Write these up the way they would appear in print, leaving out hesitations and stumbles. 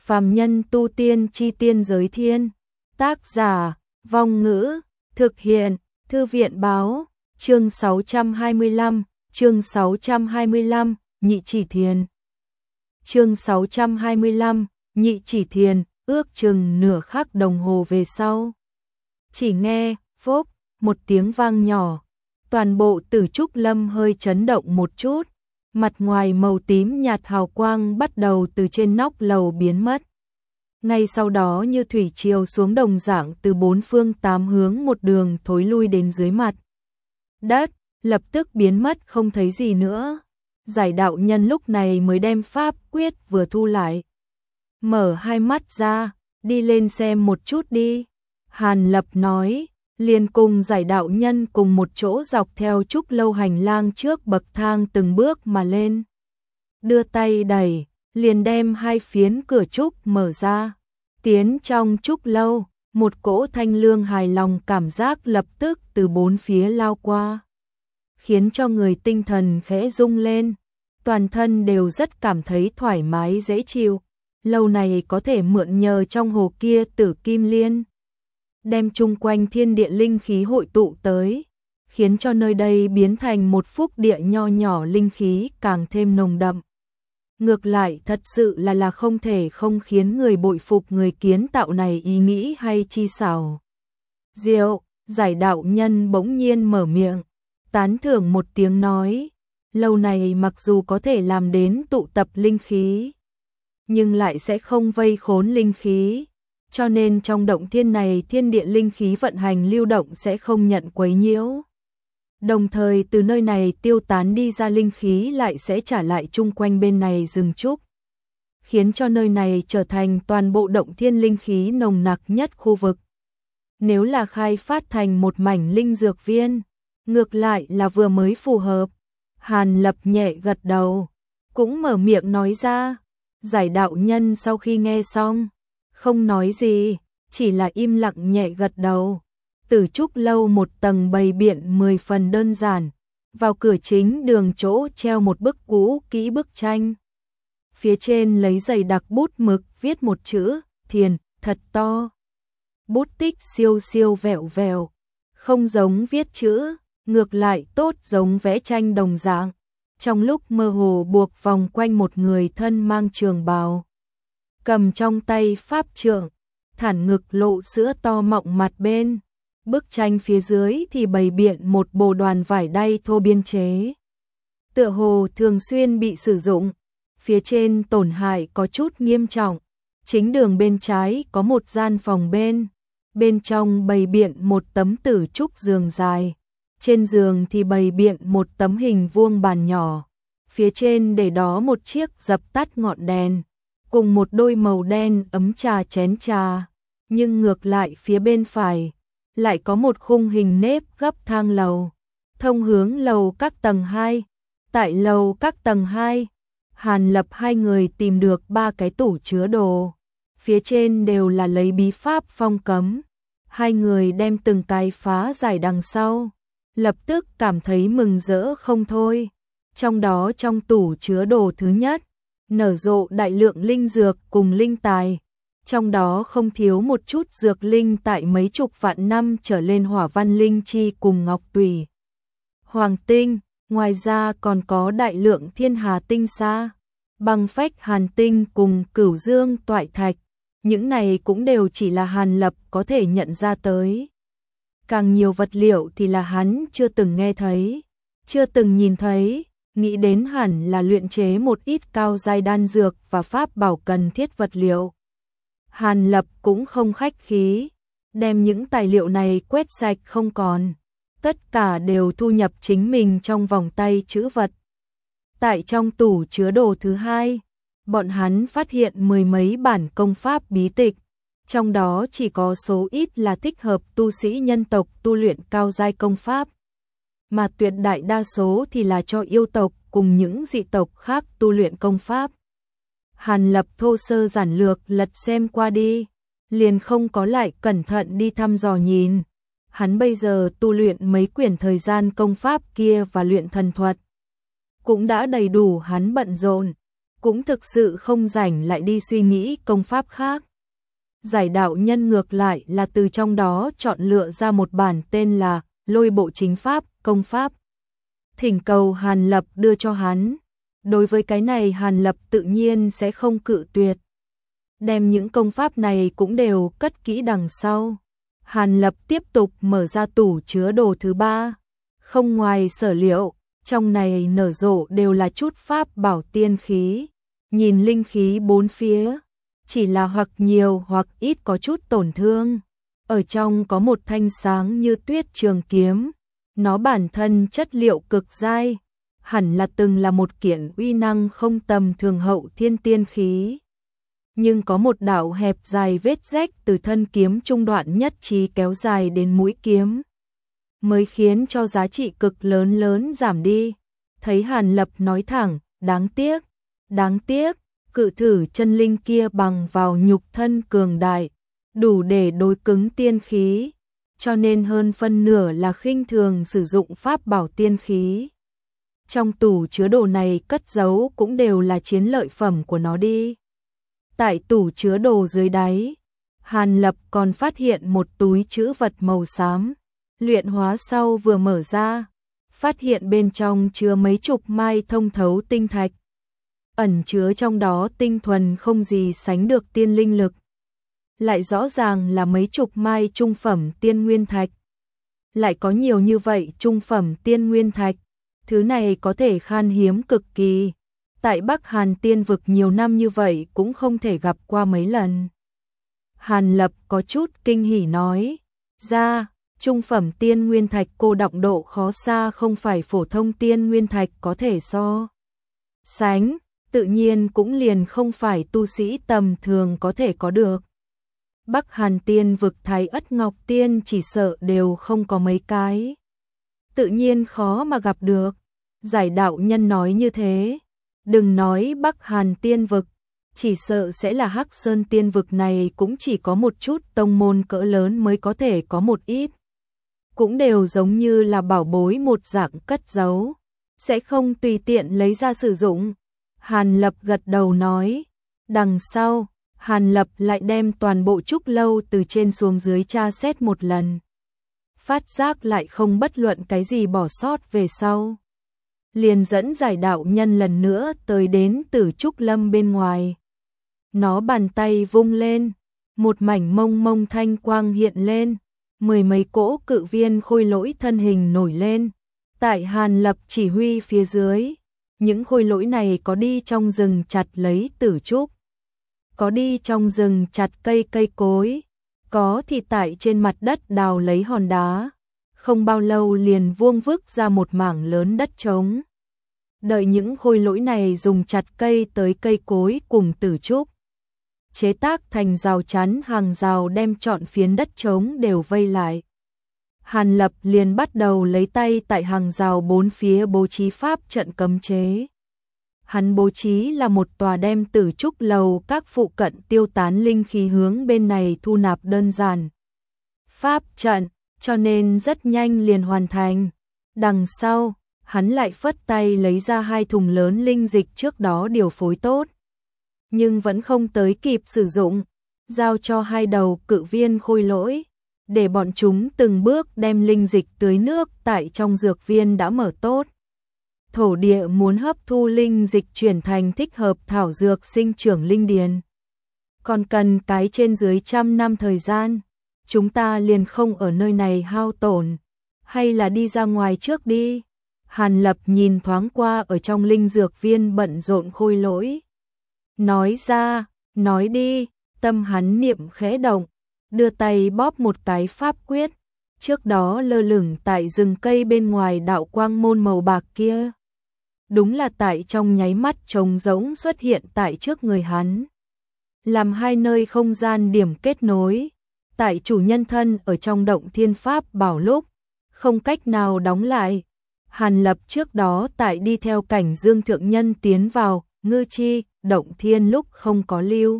Phàm nhân tu tiên chi tiên giới thiên. Tác giả, Vong Ngữ, thực hiện, Thư viện báo, chương 625, Nhị Chỉ Thiền. Chương 625, Nhị Chỉ Thiền, ước chừng nửa khắc đồng hồ về sau. Chỉ nghe, phốc, một tiếng vang nhỏ, toàn bộ Tử Trúc Lâm hơi chấn động một chút, mặt ngoài màu tím nhạt hào quang bắt đầu từ trên nóc lầu biến mất. Ngay sau đó như thủy triều xuống đồng dạng từ bốn phương tám hướng một đường thối lui đến dưới mặt đất, lập tức biến mất không thấy gì nữa. Giải đạo nhân lúc này mới đem pháp quyết vừa thu lại. Mở hai mắt ra, đi lên xem một chút đi. Hàn Lập nói, liền cùng giải đạo nhân cùng một chỗ dọc theo trúc lâu hành lang trước bậc thang từng bước mà lên. Đưa tay đẩy, liền đem hai phiến cửa trúc mở ra. Tiến trong trúc lâu, một cỗ thanh lương hài lòng cảm giác lập tức từ bốn phía lao qua, khiến cho người tinh thần khẽ rung lên, toàn thân đều rất cảm thấy thoải mái dễ chịu. Lâu này có thể mượn nhờ trong hồ kia Tử Kim Liên, đem chung quanh thiên địa linh khí hội tụ tới, khiến cho nơi đây biến thành một phúc địa nho nhỏ, linh khí càng thêm nồng đậm. Ngược lại thật sự là không thể không khiến người bội phục người kiến tạo này ý nghĩ hay chi xảo diệu. Giải đạo nhân bỗng nhiên mở miệng, tán thưởng một tiếng nói, lâu này mặc dù có thể làm đến tụ tập linh khí, nhưng lại sẽ không vây khốn linh khí, cho nên trong động thiên này thiên địa linh khí vận hành lưu động sẽ không nhận quấy nhiễu. Đồng thời từ nơi này tiêu tán đi ra linh khí lại sẽ trả lại chung quanh bên này rừng trúc, khiến cho nơi này trở thành toàn bộ động thiên linh khí nồng nặc nhất khu vực. Nếu là khai phát thành một mảnh linh dược viên, ngược lại là vừa mới phù hợp. Hàn Lập nhẹ gật đầu, cũng mở miệng nói ra. Giải đạo nhân sau khi nghe xong, không nói gì, chỉ là im lặng nhẹ gật đầu. Tử Trúc lâu một tầng bày biện 10 phần đơn giản, vào cửa chính đường chỗ treo một bức cũ kỹ bức tranh. Phía trên lấy dày đặc bút mực viết một chữ Thiền thật to. Bút tích siêu siêu vẹo vẹo, không giống viết chữ, ngược lại tốt giống vẽ tranh đồng dạng. Trong lúc mơ hồ buộc vòng quanh một người thân mang trường bào, cầm trong tay pháp trượng, thản ngực lộ sữa to mọng mặt bên. Bức tranh phía dưới thì bày biện một bộ đoàn vải đay thô biên chế, tựa hồ thường xuyên bị sử dụng, phía trên tổn hại có chút nghiêm trọng. Chính đường bên trái có một gian phòng bên trong bày biện một tấm tử trúc giường dài, trên giường thì bày biện một tấm hình vuông bàn nhỏ, phía trên để đó một chiếc dập tắt ngọn đèn, cùng một đôi màu đen ấm trà chén trà, nhưng ngược lại phía bên phải lại có một khung hình nếp gấp thang lầu, thông hướng lầu các tầng 2. Tại lầu các tầng 2, Hàn Lập hai người tìm được 3 cái tủ chứa đồ, phía trên đều là lấy bí pháp phong cấm. Hai người đem từng cái phá giải đằng sau, lập tức cảm thấy mừng rỡ không thôi. Trong đó trong tủ chứa đồ thứ nhất, nở rộ đại lượng linh dược cùng linh tài. Trong đó không thiếu một chút dược linh tại mấy chục vạn năm trở lên, hỏa văn linh chi cùng ngọc tùy, hoàng tinh, ngoài ra còn có đại lượng thiên hà tinh sa, băng phách hàn tinh cùng cửu dương toại thạch. Những này cũng đều chỉ là Hàn Lập có thể nhận ra tới. Càng nhiều vật liệu thì là hắn chưa từng nghe thấy, chưa từng nhìn thấy, nghĩ đến hẳn là luyện chế một ít cao giai đan dược và pháp bảo cần thiết vật liệu. Hàn Lập cũng không khách khí, đem những tài liệu này quét sạch không còn, tất cả đều thu nhập chính mình trong vòng tay trữ vật. Tại trong tủ chứa đồ thứ hai, bọn hắn phát hiện 10 mấy bản công pháp bí tịch, trong đó chỉ có số ít là thích hợp tu sĩ nhân tộc tu luyện cao giai công pháp, mà tuyệt đại đa số thì là cho yêu tộc cùng những dị tộc khác tu luyện công pháp. Hàn Lập thô sơ giản lược lật xem qua đi, liền không có lại cẩn thận đi thăm dò nhìn. Hắn bây giờ tu luyện mấy quyển thời gian công pháp kia và luyện thần thuật cũng đã đầy đủ hắn bận rộn. cũng thực sự không rảnh lại đi suy nghĩ công pháp khác. Giải đạo nhân ngược lại là từ trong đó chọn lựa ra một bản tên là Lôi Bộ Chính Pháp, công pháp. Thỉnh cầu Hàn Lập đưa cho hắn. Đối với cái này Hàn Lập tự nhiên sẽ không cự tuyệt. Đem những công pháp này cũng đều cất kỹ đằng sau. Hàn Lập tiếp tục mở ra tủ chứa đồ thứ 3. Không ngoài sở liệu, trong này nở rộ đều là chút pháp bảo tiên khí. Nhìn linh khí bốn phía, chỉ là hoặc nhiều hoặc ít có chút tổn thương. Ở trong có một thanh sáng như tuyết trường kiếm. Nó bản thân chất liệu cực dai, hẳn là từng là một kiện uy năng không tầm thường hậu thiên tiên khí. Nhưng có một đạo hẹp dài vết rách từ thân kiếm trung đoạn nhất trí kéo dài đến mũi kiếm, mới khiến cho giá trị cực lớn giảm đi. Thấy Hàn Lập nói thẳng, đáng tiếc, cự thử chân linh kia bằng vào nhục thân cường đại, đủ để đối cứng tiên khí, cho nên hơn phân nửa là khinh thường sử dụng pháp bảo tiên khí. Trong tủ chứa đồ này cất giấu cũng đều là chiến lợi phẩm của nó đi. Tại tủ chứa đồ dưới đáy, Hàn Lập còn phát hiện một túi trữ vật màu xám. Luyện hóa sau vừa mở ra, phát hiện bên trong chứa mấy chục mai thông thấu tinh thạch. Ẩn chứa trong đó tinh thuần không gì sánh được tiên linh lực. Lại rõ ràng là mấy chục mai trung phẩm tiên nguyên thạch. Lại có nhiều như vậy trung phẩm tiên nguyên thạch, thứ này có thể khan hiếm cực kỳ. Tại Bắc Hàn tiên vực nhiều năm như vậy cũng không thể gặp qua mấy lần. Hàn Lập có chút kinh hỉ nói, ra, trung phẩm tiên nguyên thạch cô đọng độ khó xa không phải phổ thông tiên nguyên thạch có thể so sánh, tự nhiên cũng liền không phải tu sĩ tầm thường có thể có được. Bắc Hàn tiên vực Thái Ất Ngọc Tiên chỉ sợ đều không có mấy cái. Tự nhiên khó mà gặp được. Giải đạo nhân nói như thế. Đừng nói Bắc Hàn tiên vực, chỉ sợ sẽ là Hắc Sơn tiên vực này cũng chỉ có một chút tông môn cỡ lớn mới có thể có một ít. Cũng đều giống như là bảo bối một dạng cất giấu, sẽ không tùy tiện lấy ra sử dụng. Hàn Lập gật đầu nói. Đằng sau, Hàn Lập lại đem toàn bộ trúc lâu từ trên xuống dưới tra xét một lần. Phát giác lại không bất luận cái gì bỏ sót về sau. Liền dẫn giải đạo nhân lần nữa tới đến Tử Trúc Lâm bên ngoài. Nó bàn tay vung lên, một mảnh mông mông thanh quang hiện lên, mười mấy cỗ cự viên khôi lỗi thân hình nổi lên. Tại Hàn Lập chỉ huy phía dưới, những khôi lỗi này có đi trong rừng chặt lấy tử trúc, có đi trong rừng chặt cây cối, có thì tại trên mặt đất đào lấy hòn đá. Không bao lâu liền vuông vức ra một mảng lớn đất trống. Đợi những khôi lỗi này dùng chặt cây tới cây cối cùng tử trúc, chế tác thành rào chắn hàng rào đem trọn phiến đất trống đều vây lại. Hàn Lập liền bắt đầu lấy tay tại hàng rào bốn phía bố trí pháp trận cấm chế. Hắn bố trí là một tòa đem tử trúc lầu các phụ cận tiêu tán linh khí hướng bên này thu nạp đơn giản. Pháp trận, cho nên rất nhanh liền hoàn thành. Đằng sau, hắn lại phất tay lấy ra 2 thùng lớn linh dịch trước đó điều phối tốt. Nhưng vẫn không tới kịp sử dụng, giao cho 2 đầu cự viên khôi lỗi, để bọn chúng từng bước đem linh dịch tưới nước tại trong dược viên đã mở tốt. Thổ địa muốn hấp thu linh dịch chuyển thành thích hợp thảo dược sinh trưởng linh điền, còn cần cái trên dưới 100 năm thời gian. Chúng ta liền không ở nơi này hao tổn, hay là đi ra ngoài trước đi. Hàn Lập nhìn thoáng qua ở trong linh dược viên bận rộn khôi lỗi. Nói ra, nói đi, tâm hắn niệm khẽ động, đưa tay bóp một cái pháp quyết. Trước đó lơ lửng tại rừng cây bên ngoài đạo quang môn màu bạc kia, đúng là tại trong nháy mắt trống rỗng xuất hiện tại trước người hắn, làm 2 nơi không gian điểm kết nối. Tại chủ nhân thân ở trong động thiên pháp bảo lúc không cách nào đóng lại. Hàn Lập trước đó tại đi theo cảnh Dương thượng nhân tiến vào Ngư Chi động thiên lúc không có lưu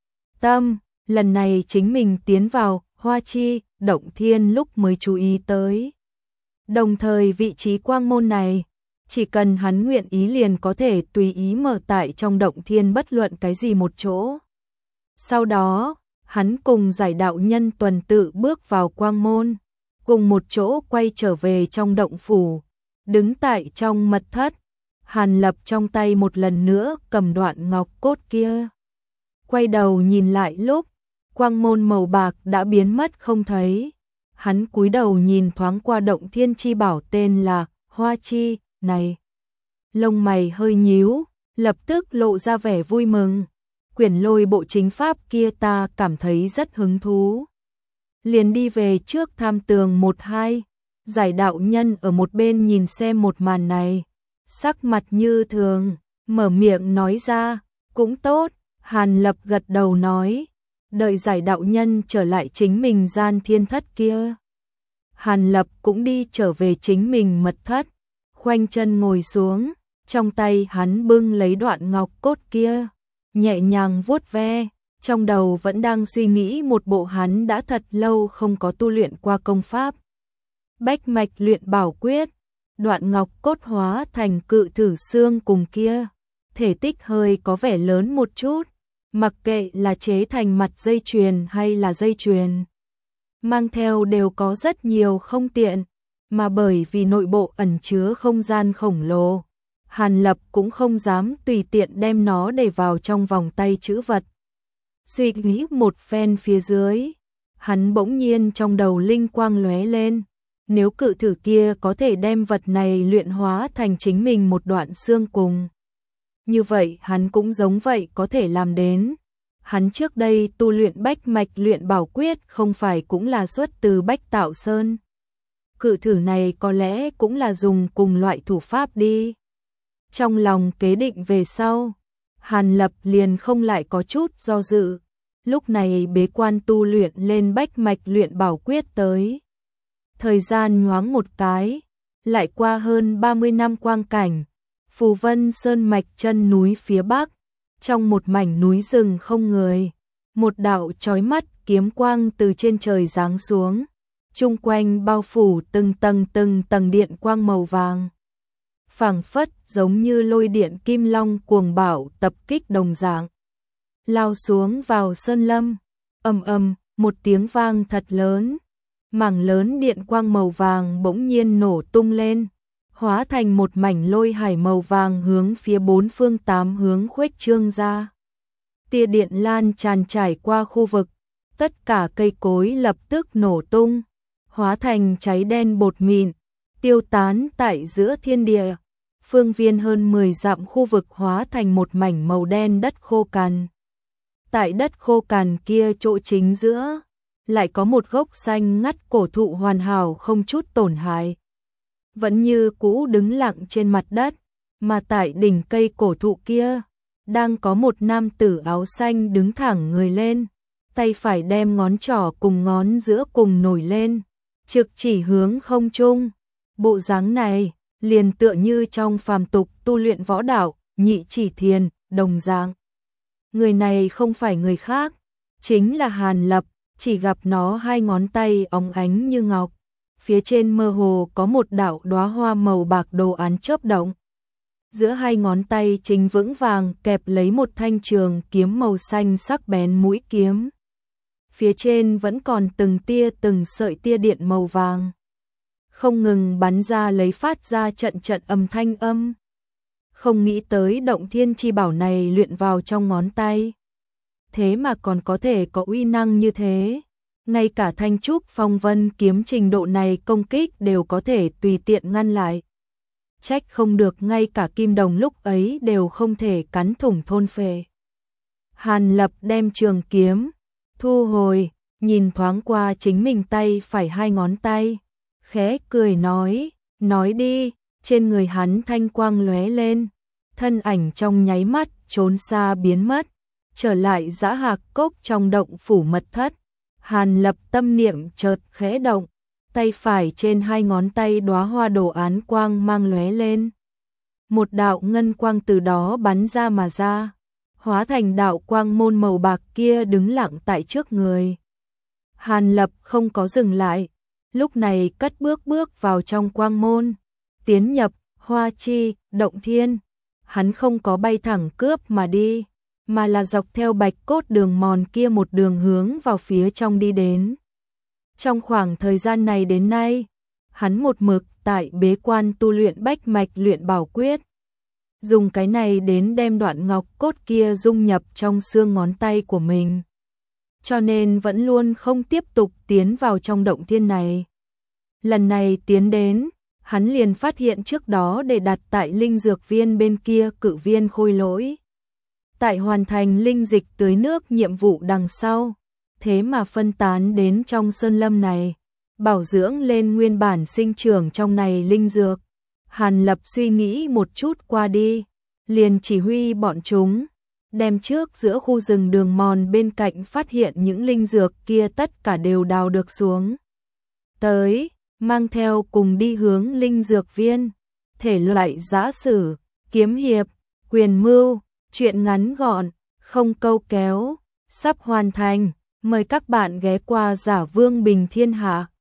tâm, lần này chính mình tiến vào Hoa Chi động thiên lúc mới chú ý tới. Đồng thời vị trí quang môn này Chỉ cần hắn nguyện ý liền có thể tùy ý mở tại trong động thiên bất luận cái gì một chỗ. Sau đó, hắn cùng giải đạo nhân tuần tự bước vào quang môn, cùng một chỗ quay trở về trong động phủ, đứng tại trong mật thất. Hàn Lập trong tay một lần nữa cầm đoạn ngọc cốt kia. Quay đầu nhìn lại lúc, quang môn màu bạc đã biến mất không thấy. Hắn cúi đầu nhìn thoáng qua động thiên chi bảo tên là Hoa Chi này. Lông mày hơi nhíu, lập tức lộ ra vẻ vui mừng. Quyển Lôi bộ chính pháp kia ta cảm thấy rất hứng thú. Liền đi về trước tham tường 1-2. Giải đạo nhân ở một bên nhìn xem một màn này, sắc mặt như thường, mở miệng nói ra, cũng tốt. Hàn Lập gật đầu nói, đợi giải đạo nhân trở lại chính mình gian thiên thất kia. Hàn Lập cũng đi trở về chính mình mật thất, khoanh chân ngồi xuống, trong tay hắn bưng lấy đoạn ngọc cốt kia, nhẹ nhàng vuốt ve, trong đầu vẫn đang suy nghĩ một bộ hắn đã thật lâu không có tu luyện qua công pháp. Bách mạch luyện bảo quyết, đoạn ngọc cốt hóa thành cự thử xương cùng kia, thể tích hơi có vẻ lớn một chút, mặc kệ là chế thành mặt dây chuyền hay là dây chuyền mang theo đều có rất nhiều không tiện, mà bởi vì nội bộ ẩn chứa không gian khổng lồ, Hàn Lập cũng không dám tùy tiện đem nó để vào trong vòng tay trữ vật. Suy nghĩ một phen phía dưới, hắn bỗng nhiên trong đầu linh quang lóe lên, nếu cự thử kia có thể đem vật này luyện hóa thành chính mình một đoạn xương cùng. Như vậy hắn cũng giống vậy có thể làm đến. Hắn trước đây tu luyện bách mạch luyện bảo quyết không phải cũng là xuất từ Bách Tạo Sơn. Cự thử này có lẽ cũng là dùng cùng loại thủ pháp đi. Trong lòng kế định về sau, Hàn Lập liền không lại có chút do dự. Lúc này bế quan tu luyện lên bách mạch luyện bảo quyết tới. Thời gian nhoáng một cái, lại qua hơn 30 năm quang cảnh, Phù Vân Sơn mạch chân núi phía bắc, trong một mảnh núi rừng không người, một đạo chói mắt kiếm quang từ trên trời giáng xuống, chung quanh bao phủ từng tầng điện quang màu vàng. Phảng phất giống như lôi điện kim long cuồng bạo tập kích đồng dạng. Lao xuống vào sơn lâm, ầm ầm, một tiếng vang thật lớn. Mảng lớn điện quang màu vàng bỗng nhiên nổ tung lên, hóa thành một mảnh lôi hải màu vàng hướng phía bốn phương tám hướng khuếch trương ra. Tia điện lan tràn trải qua khu vực, tất cả cây cối lập tức nổ tung, hóa thành cháy đen bột mịn, tiêu tán tại giữa thiên địa. Phương viên hơn 10 dặm khu vực hóa thành một mảnh màu đen đất khô cằn. Tại đất khô cằn kia chỗ chính giữa, lại có một gốc xanh ngắt cổ thụ hoàn hảo không chút tổn hại. Vẫn như cũ đứng lặng trên mặt đất, mà tại đỉnh cây cổ thụ kia, đang có một nam tử áo xanh đứng thẳng người lên, tay phải đem ngón trỏ cùng ngón giữa cùng nổi lên, trực chỉ hướng không trung. Bộ dáng này, liền tựa như trong phàm tục tu luyện võ đạo, Nhị Chỉ Thiền, đồng dạng. Người này không phải người khác, chính là Hàn Lập, chỉ gặp nó hai ngón tay óng ánh như ngọc, phía trên mơ hồ có một đạo đóa hoa màu bạc đồ án chớp động. Giữa hai ngón tay chính vững vàng kẹp lấy một thanh trường kiếm màu xanh sắc bén mũi kiếm. Phía trên vẫn còn từng sợi tia điện màu vàng, không ngừng bắn ra lấy phát ra trận âm thanh âm. Không nghĩ tới động thiên chi bảo này luyện vào trong ngón tay, thế mà còn có thể có uy năng như thế. Ngay cả thanh trúc phong vân kiếm trình độ này công kích đều có thể tùy tiện ngăn lại. Trách không được ngay cả kim đồng lúc ấy đều không thể cắn thủng thôn phệ. Hàn Lập đem trường kiếm thu hồi, nhìn thoáng qua chính mình tay phải hai ngón tay, khẽ cười nói đi. Trên người hắn thanh quang lóe lên, thân ảnh trong nháy mắt trốn xa biến mất, trở lại Dã Hạc Cốc trong động phủ mật thất. Hàn Lập tâm niệm chợt khẽ động, tay phải trên hai ngón tay đóa hoa đồ án quang mang lóe lên. Một đạo ngân quang từ đó bắn ra mà ra, hóa thành đạo quang môn màu bạc kia đứng lặng tại trước người. Hàn Lập không có dừng lại, lúc này cất bước vào trong quang môn, tiến nhập Hoa Chi, Động Thiên. Hắn không có bay thẳng cướp mà đi, mà là dọc theo bạch cốt đường mòn kia một đường hướng vào phía trong đi đến. Trong khoảng thời gian này đến nay, hắn một mực tại bế quan tu luyện bách mạch luyện bảo quyết. Dùng cái này đến đem đoạn ngọc cốt kia dung nhập trong xương ngón tay của mình. Cho nên vẫn luôn không tiếp tục tiến vào trong động thiên này. Lần này tiến đến, hắn liền phát hiện trước đó để đặt tại linh dược viên bên kia cự viên khôi lỗi. Tại hoàn thành linh dịch tưới nước nhiệm vụ đằng sau, thế mà phân tán đến trong sơn lâm này, bảo dưỡng lên nguyên bản sinh trưởng trong này linh dược. Hàn Lập suy nghĩ một chút qua đi, liền chỉ huy bọn chúng, đem trước giữa khu rừng đường mòn bên cạnh phát hiện những linh dược kia tất cả đều đào được xuống. Tới, mang theo cùng đi hướng linh dược viên, thể loại giã sử, kiếm hiệp, quyền mưu, truyện ngắn gọn, không câu kéo, sắp hoàn thành, mời các bạn ghé qua Giả Vương Bình Thiên Hạ.